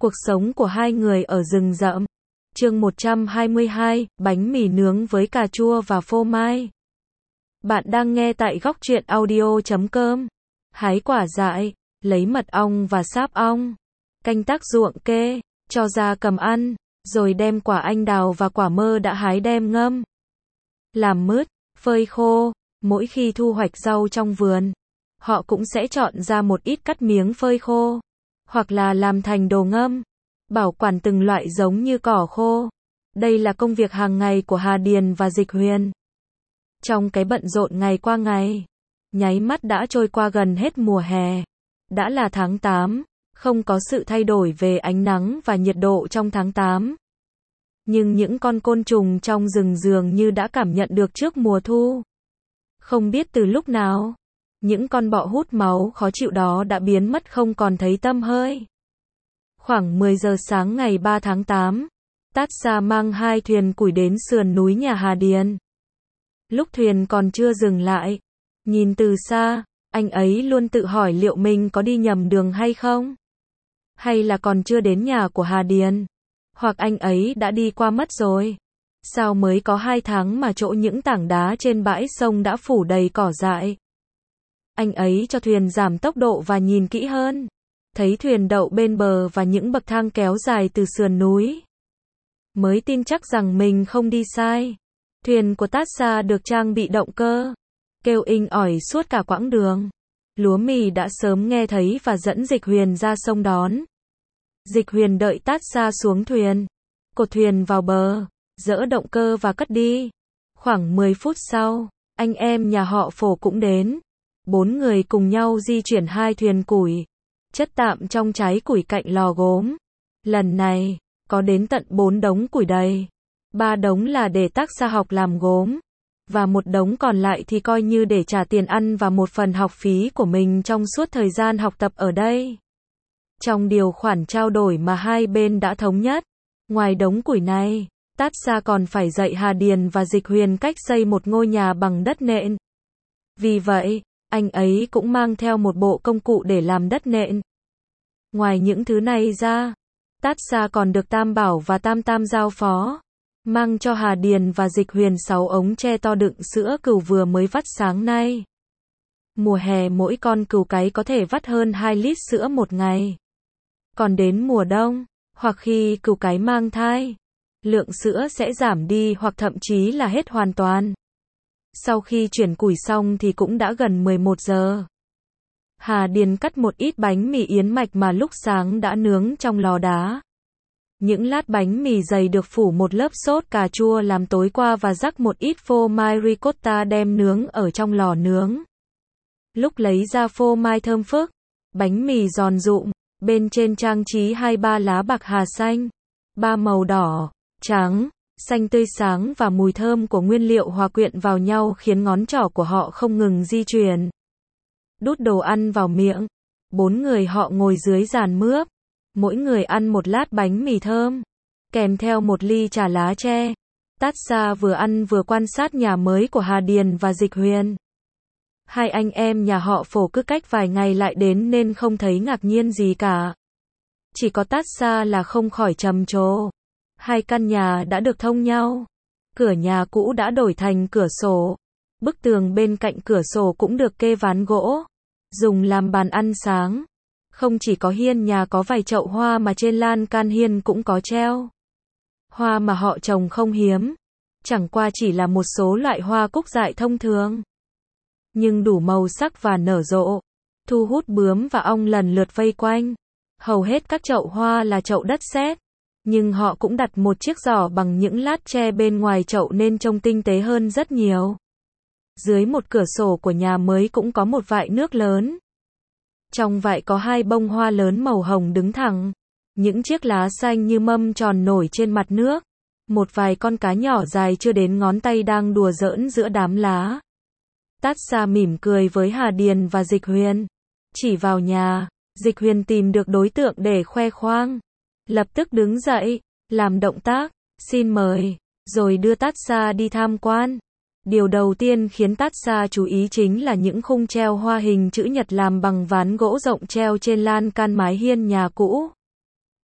Cuộc sống của hai người ở rừng rậm. Chương 122, bánh mì nướng với cà chua và phô mai. Bạn đang nghe tại góc truyện audio.com. Hái quả dại, lấy mật ong và sáp ong, canh tác ruộng kê, cho gia cầm ăn, rồi đem quả anh đào và quả mơ đã hái đem ngâm, làm mứt, phơi khô. Mỗi khi thu hoạch rau trong vườn, họ cũng sẽ chọn ra một ít cắt miếng phơi khô, hoặc là làm thành đồ ngâm, bảo quản từng loại giống như cỏ khô. Đây là công việc hàng ngày của Hà Điền và Dịch Huyền. Trong cái bận rộn ngày qua ngày, nháy mắt đã trôi qua gần hết mùa hè. Đã là tháng 8, không có sự thay đổi về ánh nắng và nhiệt độ trong tháng 8. Nhưng những con côn trùng trong rừng dường như đã cảm nhận được trước mùa thu. Không biết từ lúc nào, những con bọ hút máu khó chịu đó đã biến mất không còn thấy tăm hơi. Khoảng 10 giờ sáng ngày 3 tháng 8, Tát Sa mang 2 thuyền củi đến sườn núi nhà Hà Điền. Lúc thuyền còn chưa dừng lại, nhìn từ xa, anh ấy luôn tự hỏi liệu mình có đi nhầm đường hay không? Hay là còn chưa đến nhà của Hà Điền? Hoặc anh ấy đã đi qua mất rồi? Sao mới có 2 tháng mà chỗ những tảng đá trên bãi sông đã phủ đầy cỏ dại? Anh ấy cho thuyền giảm tốc độ và nhìn kỹ hơn. Thấy thuyền đậu bên bờ và những bậc thang kéo dài từ sườn núi, mới tin chắc rằng mình không đi sai. Thuyền của Tát Sa được trang bị động cơ, kêu inh ỏi suốt cả quãng đường. Lúa mì đã sớm nghe thấy và dẫn Dịch Huyền ra sông đón. Dịch Huyền đợi Tát Sa xuống thuyền, cột thuyền vào bờ, dỡ động cơ và cất đi. Khoảng 10 phút sau, anh em nhà họ Phổ cũng đến. 4 người cùng nhau di chuyển 2 thuyền củi, chất tạm trong cháy củi cạnh lò gốm. Lần này, có đến tận 4 đống củi đầy. 3 đống là để Tát Sa học làm gốm, và 1 đống còn lại thì coi như để trả tiền ăn và một phần học phí của mình trong suốt thời gian học tập ở đây. Trong điều khoản trao đổi mà hai bên đã thống nhất, ngoài đống củi này, Tát Sa còn phải dạy Hà Điền và Dịch Huyền cách xây một ngôi nhà bằng đất nện. Vì vậy, anh ấy cũng mang theo một bộ công cụ để làm đất nện. Ngoài những thứ này ra, Tát Sa còn được Tam Bảo và Tam Tam giao phó, mang cho Hà Điền và Dịch Huyền 6 ống tre to đựng sữa cừu vừa mới vắt sáng nay. Mùa hè mỗi con cừu cái có thể vắt hơn 2 lít sữa một ngày. Còn đến mùa đông, hoặc khi cừu cái mang thai, lượng sữa sẽ giảm đi hoặc thậm chí là hết hoàn toàn. Sau khi chuyển củi xong thì cũng đã gần 11 giờ. Hà Điền cắt một ít bánh mì yến mạch mà lúc sáng đã nướng trong lò đá. Những lát bánh mì dày được phủ một lớp sốt cà chua làm tối qua và rắc một ít phô mai ricotta đem nướng ở trong lò nướng. Lúc lấy ra phô mai thơm phức, bánh mì giòn rụm, bên trên trang trí 2-3 lá bạc hà xanh, 3 màu đỏ, trắng, xanh tươi sáng và mùi thơm của nguyên liệu hòa quyện vào nhau khiến ngón trỏ của họ không ngừng di chuyển. Đút đồ ăn vào miệng, 4 người họ ngồi dưới giàn mướp, mỗi người ăn một lát bánh mì thơm, kèm theo một ly trà lá tre. Tát Sa vừa ăn vừa quan sát nhà mới của Hà Điền và Dịch Huyền. Hai anh em nhà họ Phổ cứ cách vài ngày lại đến nên không thấy ngạc nhiên gì cả. Chỉ có Tát Sa là không khỏi trầm trồ. 2 căn nhà đã được thông nhau. Cửa nhà cũ đã đổi thành cửa sổ. Bức tường bên cạnh cửa sổ cũng được kê ván gỗ, dùng làm bàn ăn sáng. Không chỉ có hiên nhà có vài chậu hoa mà trên lan can hiên cũng có treo. Hoa mà họ trồng không hiếm, chẳng qua chỉ là một số loại hoa cúc dại thông thường, nhưng đủ màu sắc và nở rộ, thu hút bướm và ong lần lượt vây quanh. Hầu hết các chậu hoa là chậu đất sét, nhưng họ cũng đặt một chiếc giỏ bằng những lát tre bên ngoài chậu nên trông tinh tế hơn rất nhiều. Dưới một cửa sổ của nhà mới cũng có một vại nước lớn. Trong vại có 2 bông hoa lớn màu hồng đứng thẳng. Những chiếc lá xanh như mâm tròn nổi trên mặt nước. Một vài con cá nhỏ dài chưa đến ngón tay đang đùa giỡn giữa đám lá. Tát Sa mỉm cười với Hà Điền và Dịch Huyền. Chỉ vào nhà, Dịch Huyền tìm được đối tượng để khoe khoang. Lập tức đứng dậy, làm động tác, xin mời, rồi đưa Tát Sa đi tham quan. Điều đầu tiên khiến Tát Sa chú ý chính là những khung treo hoa hình chữ nhật làm bằng ván gỗ rộng treo trên lan can mái hiên nhà cũ.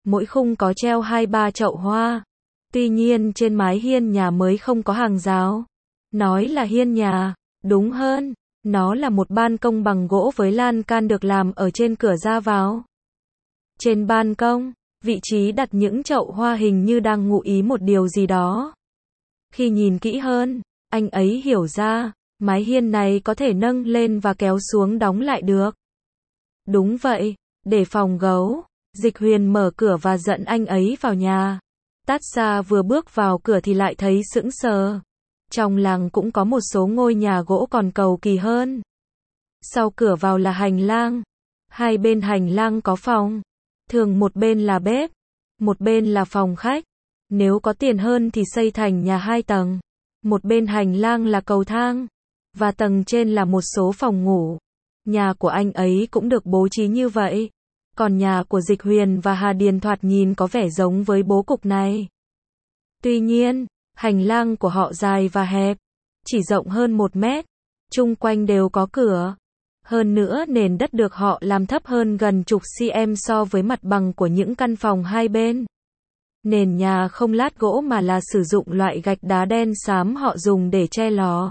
mỗi khung có treo 2-3 chậu hoa. Tuy nhiên trên mái hiên nhà mới không có hàng rào. Nói là hiên nhà, đúng hơn, nó là một ban công bằng gỗ với lan can được làm ở trên cửa ra vào. Trên ban công, vị trí đặt những chậu hoa hình như đang ngụ ý một điều gì đó. Khi nhìn kỹ hơn, anh ấy hiểu ra, mái hiên này có thể nâng lên và kéo xuống đóng lại được. Đúng vậy, để phòng gấu, Dịch Huyền mở cửa và dẫn anh ấy vào nhà. Tatsa vừa bước vào cửa thì lại thấy sững sờ. Trong làng cũng có một số ngôi nhà gỗ còn cầu kỳ hơn. Sau cửa vào là hành lang. Hai bên hành lang có phòng. Thường một bên là bếp, một bên là phòng khách. Nếu có tiền hơn thì xây thành nhà 2 tầng. Một bên hành lang là cầu thang, và tầng trên là một số phòng ngủ. Nhà của anh ấy cũng được bố trí như vậy. Còn nhà của Dịch Huyền và Hà Điền thoạt nhìn có vẻ giống với bố cục này. Tuy nhiên, hành lang của họ dài và hẹp, chỉ rộng hơn 1 mét. Chung quanh đều có cửa. Hơn nữa nền đất được họ làm thấp hơn gần chục cm so với mặt bằng của những căn phòng hai bên. Nền nhà không lát gỗ mà là sử dụng loại gạch đá đen xám họ dùng để che lò.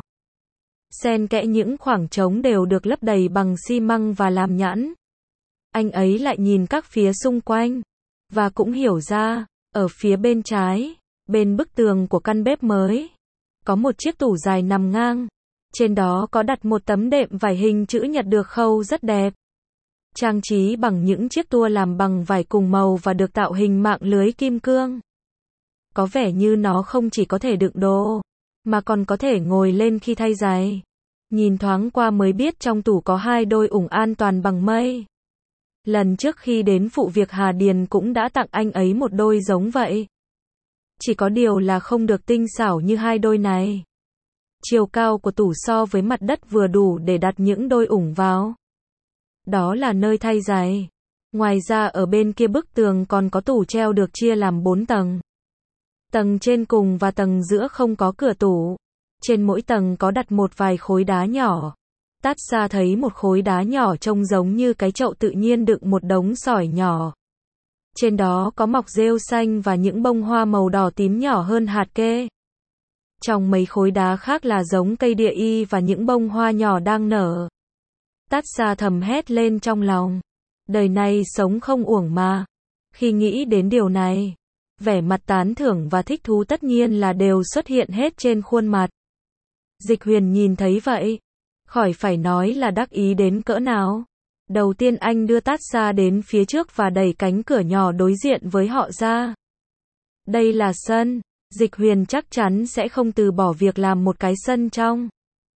Xen kẽ những khoảng trống đều được lấp đầy bằng xi măng và làm nhẵn. Anh ấy lại nhìn các phía xung quanh, và cũng hiểu ra, ở phía bên trái, bên bức tường của căn bếp mới, có một chiếc tủ dài nằm ngang. Trên đó có đặt một tấm đệm vải hình chữ nhật được khâu rất đẹp. Trang trí bằng những chiếc tua làm bằng vải cùng màu và được tạo hình mạng lưới kim cương. Có vẻ như nó không chỉ có thể đựng đồ, mà còn có thể ngồi lên khi thay giày. Nhìn thoáng qua mới biết trong tủ có 2 đôi ủng an toàn bằng mây. Lần trước khi đến phụ việc Hà Điền cũng đã tặng anh ấy một đôi giống vậy. Chỉ có điều là không được tinh xảo như 2 đôi này. Chiều cao của tủ so với mặt đất vừa đủ để đặt những đôi ủng vào. Đó là nơi thay giày. Ngoài ra ở bên kia bức tường còn có tủ treo được chia làm 4 tầng. Tầng trên cùng và tầng giữa không có cửa tủ. Trên mỗi tầng có đặt một vài khối đá nhỏ. Tatsa thấy một khối đá nhỏ trông giống như cái chậu tự nhiên đựng một đống sỏi nhỏ. Trên đó có mọc rêu xanh và những bông hoa màu đỏ tím nhỏ hơn hạt kê. Trong mấy khối đá khác là giống cây địa y và những bông hoa nhỏ đang nở. Tatsa thầm hét lên trong lòng. Đời này sống không uổng mà. Khi nghĩ đến điều này, vẻ mặt tán thưởng và thích thú tất nhiên là đều xuất hiện hết trên khuôn mặt. Dịch Huyền nhìn thấy vậy, khỏi phải nói là đắc ý đến cỡ nào. Đầu tiên anh đưa Tatsa đến phía trước và đẩy cánh cửa nhỏ đối diện với họ ra. Đây là sân. Dịch Huyền chắc chắn sẽ không từ bỏ việc làm một cái sân trong.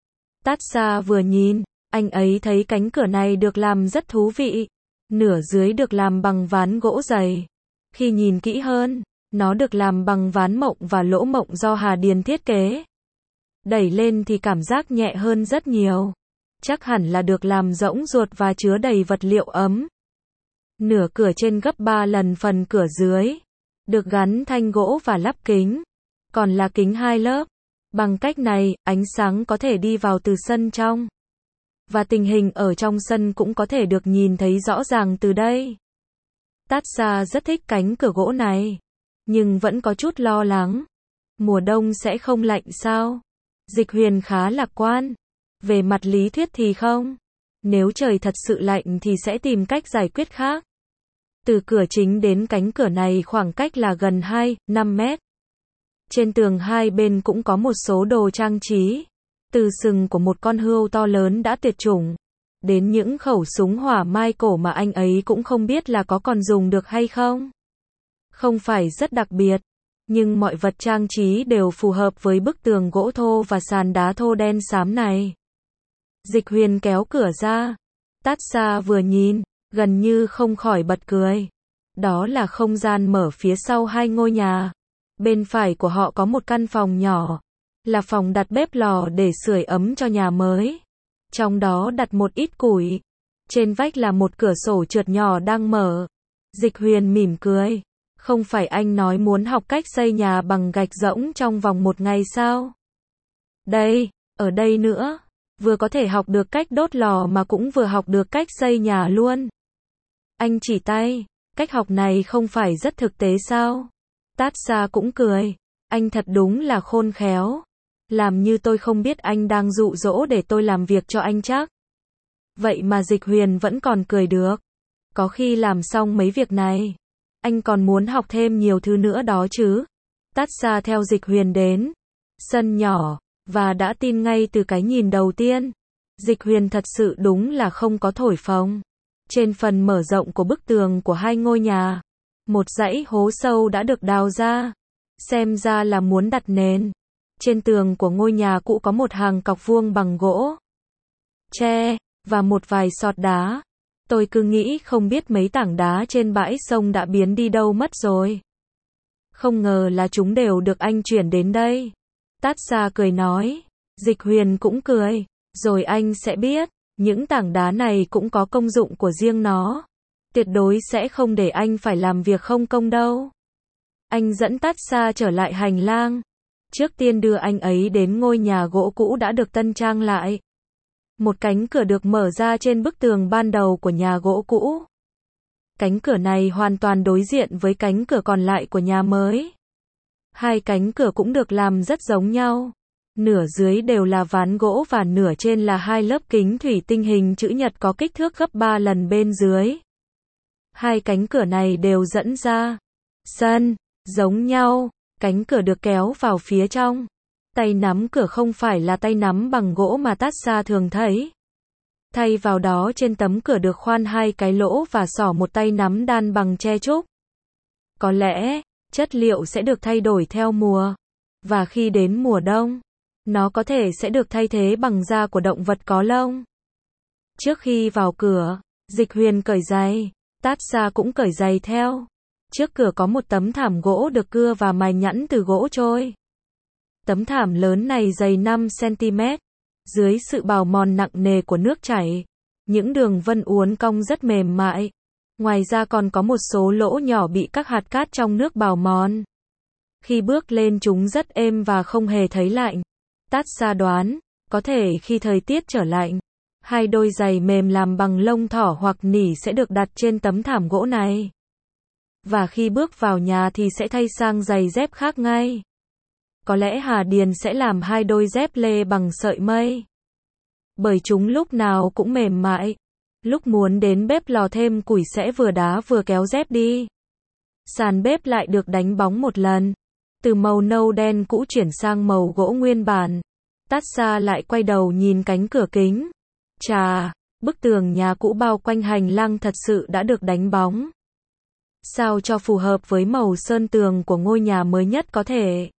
Tatsa vừa nhìn, anh ấy thấy cánh cửa này được làm rất thú vị. Nửa dưới được làm bằng ván gỗ dày. Khi nhìn kỹ hơn, nó được làm bằng ván mộng và lỗ mộng do Hà Điền thiết kế. Đẩy lên thì cảm giác nhẹ hơn rất nhiều. Chắc hẳn là được làm rỗng ruột và chứa đầy vật liệu ấm. Nửa cửa trên gấp 3 lần phần cửa dưới. Được gắn thanh gỗ và lắp kính. Còn là kính 2 lớp. Bằng cách này, ánh sáng có thể đi vào từ sân trong. Và tình hình ở trong sân cũng có thể được nhìn thấy rõ ràng từ đây. Tatsa rất thích cánh cửa gỗ này. Nhưng vẫn có chút lo lắng. Mùa đông sẽ không lạnh sao? Dịch Huyền khá lạc quan. Về mặt lý thuyết thì không. Nếu trời thật sự lạnh thì sẽ tìm cách giải quyết khác. Từ cửa chính đến cánh cửa này khoảng cách là gần 2-5 mét. Trên tường hai bên cũng có một số đồ trang trí. Từ sừng của một con hươu to lớn đã tuyệt chủng, đến những khẩu súng hỏa mai cổ mà anh ấy cũng không biết là có còn dùng được hay không. Không phải rất đặc biệt, nhưng mọi vật trang trí đều phù hợp với bức tường gỗ thô và sàn đá thô đen xám này. Dịch Huyền kéo cửa ra. Tatsa vừa nhìn, gần như không khỏi bật cười. Đó là không gian mở phía sau 2 ngôi nhà. Bên phải của họ có một căn phòng nhỏ, là phòng đặt bếp lò để sưởi ấm cho nhà mới. Trong đó đặt một ít củi. Trên vách là một cửa sổ trượt nhỏ đang mở. Dịch Huyền mỉm cười. Không phải anh nói muốn học cách xây nhà bằng gạch rỗng trong vòng 1 ngày sao? Đây, ở đây nữa. Vừa có thể học được cách đốt lò mà cũng vừa học được cách xây nhà luôn. Anh chỉ tay. Cách học này không phải rất thực tế sao? Tát Sa cũng cười. Anh thật đúng là khôn khéo. Làm như tôi không biết anh đang dụ dỗ để tôi làm việc cho anh chắc. Vậy mà Dịch Huyền vẫn còn cười được. Có khi làm xong mấy việc này, anh còn muốn học thêm nhiều thứ nữa đó chứ. Tát Sa theo Dịch Huyền đến sân nhỏ, và đã tin ngay từ cái nhìn đầu tiên. Dịch Huyền thật sự đúng là không có thổi phồng. Trên phần mở rộng của bức tường của hai ngôi nhà, một dãy hố sâu đã được đào ra. Xem ra là muốn đặt nền. Trên tường của ngôi nhà cũ có một hàng cọc vuông bằng gỗ, tre, và một vài sọt đá. Tôi cứ nghĩ không biết mấy tảng đá trên bãi sông đã biến đi đâu mất rồi. Không ngờ là chúng đều được anh chuyển đến đây. Tát Sa cười nói. Dịch Huyền cũng cười. Rồi anh sẽ biết, những tảng đá này cũng có công dụng của riêng nó. Tuyệt đối sẽ không để anh phải làm việc không công đâu. Anh dẫn Tát Sa trở lại hành lang. Trước tiên đưa anh ấy đến ngôi nhà gỗ cũ đã được tân trang lại. Một cánh cửa được mở ra trên bức tường ban đầu của nhà gỗ cũ. Cánh cửa này hoàn toàn đối diện với cánh cửa còn lại của nhà mới. Hai cánh cửa cũng được làm rất giống nhau. Nửa dưới đều là ván gỗ và nửa trên là hai lớp kính thủy tinh hình chữ nhật có kích thước gấp 3 lần bên dưới. Hai cánh cửa này đều dẫn ra sân, giống nhau. Cánh cửa được kéo vào phía trong. Tay nắm cửa không phải là tay nắm bằng gỗ mà Tát Sa thường thấy. Thay vào đó trên tấm cửa được khoan hai cái lỗ và xỏ một tay nắm đan bằng tre trúc. Có lẽ, chất liệu sẽ được thay đổi theo mùa. Và khi đến mùa đông, nó có thể sẽ được thay thế bằng da của động vật có lông. Trước khi vào cửa, Dịch Huyền cởi giày. Tát Sa cũng cởi giày theo. Trước cửa có một tấm thảm gỗ được cưa và mài nhẵn từ gỗ trôi. Tấm thảm lớn này dày 5 cm. Dưới sự bào mòn nặng nề của nước chảy, những đường vân uốn cong rất mềm mại. Ngoài ra còn có một số lỗ nhỏ bị các hạt cát trong nước bào mòn. Khi bước lên chúng rất êm và không hề thấy lạnh. Tát Sa đoán, có thể khi thời tiết trở lạnh, hai đôi giày mềm làm bằng lông thỏ hoặc nỉ sẽ được đặt trên tấm thảm gỗ này. Và khi bước vào nhà thì sẽ thay sang giày dép khác ngay. Có lẽ Hà Điền sẽ làm hai đôi dép lê bằng sợi mây. Bởi chúng lúc nào cũng mềm mại. Lúc muốn đến bếp lò thêm củi sẽ vừa đá vừa kéo dép đi. Sàn bếp lại được đánh bóng một lần. Từ màu nâu đen cũ chuyển sang màu gỗ nguyên bản. Tát Sa lại quay đầu nhìn cánh cửa kính. Chà, bức tường nhà cũ bao quanh hành lang thật sự đã được đánh bóng. Sao cho phù hợp với màu sơn tường của ngôi nhà mới nhất có thể.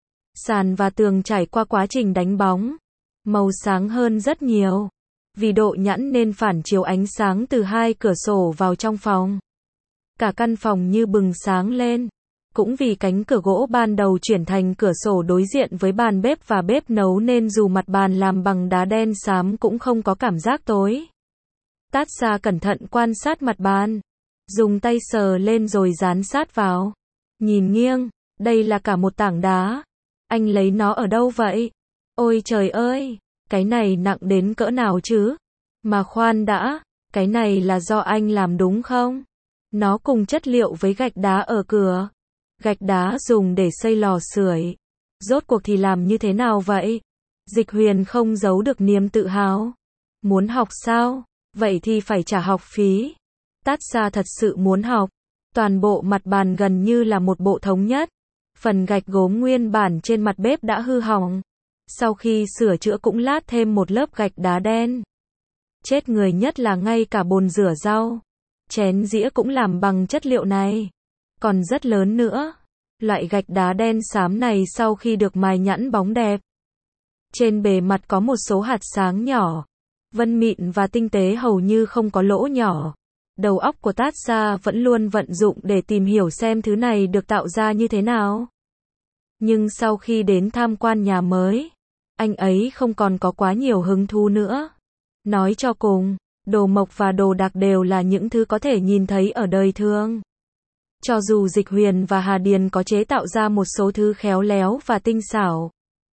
Sàn và tường trải qua quá trình đánh bóng. Màu sáng hơn rất nhiều. Vì độ nhẵn nên phản chiếu ánh sáng từ hai cửa sổ vào trong phòng. Cả căn phòng như bừng sáng lên. Cũng vì cánh cửa gỗ ban đầu chuyển thành cửa sổ đối diện với bàn bếp và bếp nấu nên dù mặt bàn làm bằng đá đen xám cũng không có cảm giác tối. Tát Sa cẩn thận quan sát mặt bàn. Dùng tay sờ lên rồi dán sát vào. Nhìn nghiêng, đây là cả một tảng đá. Anh lấy nó ở đâu vậy? Ôi trời ơi, cái này nặng đến cỡ nào chứ? Mà khoan đã, cái này là do anh làm đúng không? Nó cùng chất liệu với gạch đá ở cửa. Gạch đá dùng để xây lò sưởi. Rốt cuộc thì làm như thế nào vậy? Dịch Huyền không giấu được niềm tự hào. Muốn học sao? Vậy thì phải trả học phí. Tát Sa thật sự muốn học. Toàn bộ mặt bàn gần như là một bộ thống nhất. Phần gạch gốm nguyên bản trên mặt bếp đã hư hỏng. Sau khi sửa chữa cũng lát thêm một lớp gạch đá đen. Chết người nhất là ngay cả bồn rửa rau, chén dĩa cũng làm bằng chất liệu này. Còn rất lớn nữa. Loại gạch đá đen xám này sau khi được mài nhẵn bóng đẹp. Trên bề mặt có một số hạt sáng nhỏ. Vân mịn và tinh tế hầu như không có lỗ nhỏ. Đầu óc của Tát Sa vẫn luôn vận dụng để tìm hiểu xem thứ này được tạo ra như thế nào. Nhưng sau khi đến tham quan nhà mới, anh ấy không còn có quá nhiều hứng thú nữa. Nói cho cùng, đồ mộc và đồ đạc đều là những thứ có thể nhìn thấy ở đời thường. Cho dù Dịch Huyền và Hà Điền có chế tạo ra một số thứ khéo léo và tinh xảo,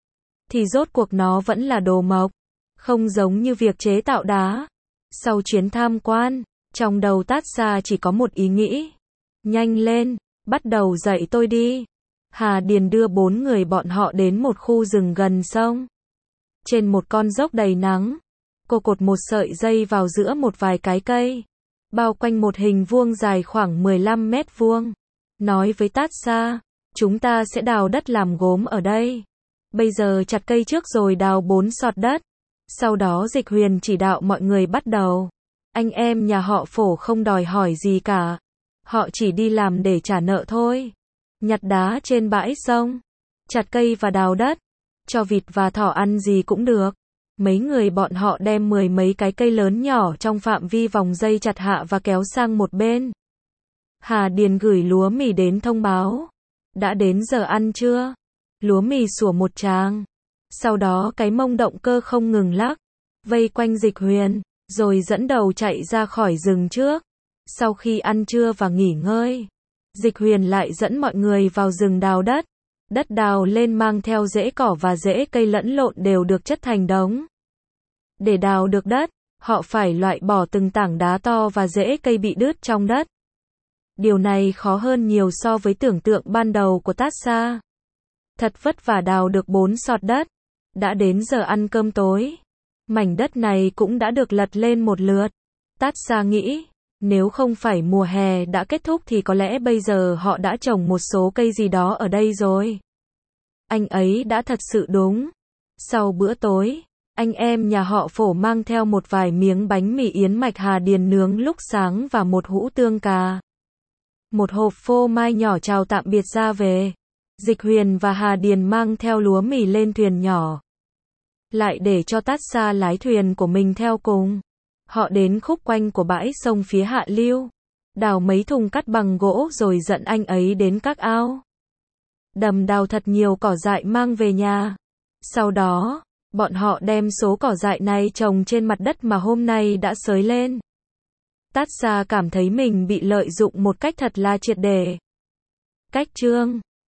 thì rốt cuộc nó vẫn là đồ mộc, không giống như việc chế tạo đá. Sau chuyến tham quan, trong đầu Tát Sa chỉ có một ý nghĩ. Nhanh lên, bắt đầu dạy tôi đi. Hà Điền đưa 4 người bọn họ đến một khu rừng gần sông. Trên một con dốc đầy nắng, cô cột một sợi dây vào giữa một vài cái cây, bao quanh một hình vuông dài khoảng 15 mét vuông. Nói với Tát Sa, chúng ta sẽ đào đất làm gốm ở đây. Bây giờ chặt cây trước rồi đào 4 sọt đất. Sau đó Dịch Huyền chỉ đạo mọi người bắt đầu. Anh em nhà họ Phổ không đòi hỏi gì cả. Họ chỉ đi làm để trả nợ thôi. Nhặt đá trên bãi sông, chặt cây và đào đất, cho vịt và thỏ ăn gì cũng được. Mấy người bọn họ đem 10 mấy cái cây lớn nhỏ trong phạm vi vòng dây chặt hạ và kéo sang một bên. Hà Điền gửi lúa mì đến thông báo. Đã đến giờ ăn chưa? Lúa mì sủa một tràng. Sau đó cái mông động cơ không ngừng lắc, vây quanh Dịch Huyền, rồi dẫn đầu chạy ra khỏi rừng trước. Sau khi ăn trưa và nghỉ ngơi, Dịch Huyền lại dẫn mọi người vào rừng đào đất. Đất đào lên mang theo rễ cỏ và rễ cây lẫn lộn đều được chất thành đống. Để đào được đất, họ phải loại bỏ từng tảng đá to và rễ cây bị đứt trong đất. Điều này khó hơn nhiều so với tưởng tượng ban đầu của Tát Sa. Thật vất vả đào được 4 sọt đất. Đã đến giờ ăn cơm tối. Mảnh đất này cũng đã được lật lên một lượt. Tát Sa nghĩ, nếu không phải mùa hè đã kết thúc thì có lẽ bây giờ họ đã trồng một số cây gì đó ở đây rồi. Anh ấy đã thật sự đúng. Sau bữa tối, anh em nhà họ Phổ mang theo một vài miếng bánh mì yến mạch Hà Điền nướng lúc sáng và một hũ tương cà. Một hộp phô mai nhỏ chào tạm biệt ra về. Dịch Huyền và Hà Điền mang theo lúa mì lên thuyền nhỏ. Lại để cho Tát Sa lái thuyền của mình theo cùng. Họ đến khúc quanh của bãi sông phía hạ lưu. Đào mấy thùng cắt bằng gỗ rồi dẫn anh ấy đến các ao đầm đào thật nhiều cỏ dại mang về nhà. Sau đó, bọn họ đem số cỏ dại này trồng trên mặt đất mà hôm nay đã xới lên. Tát Sa cảm thấy mình bị lợi dụng một cách thật là triệt để. Cách chương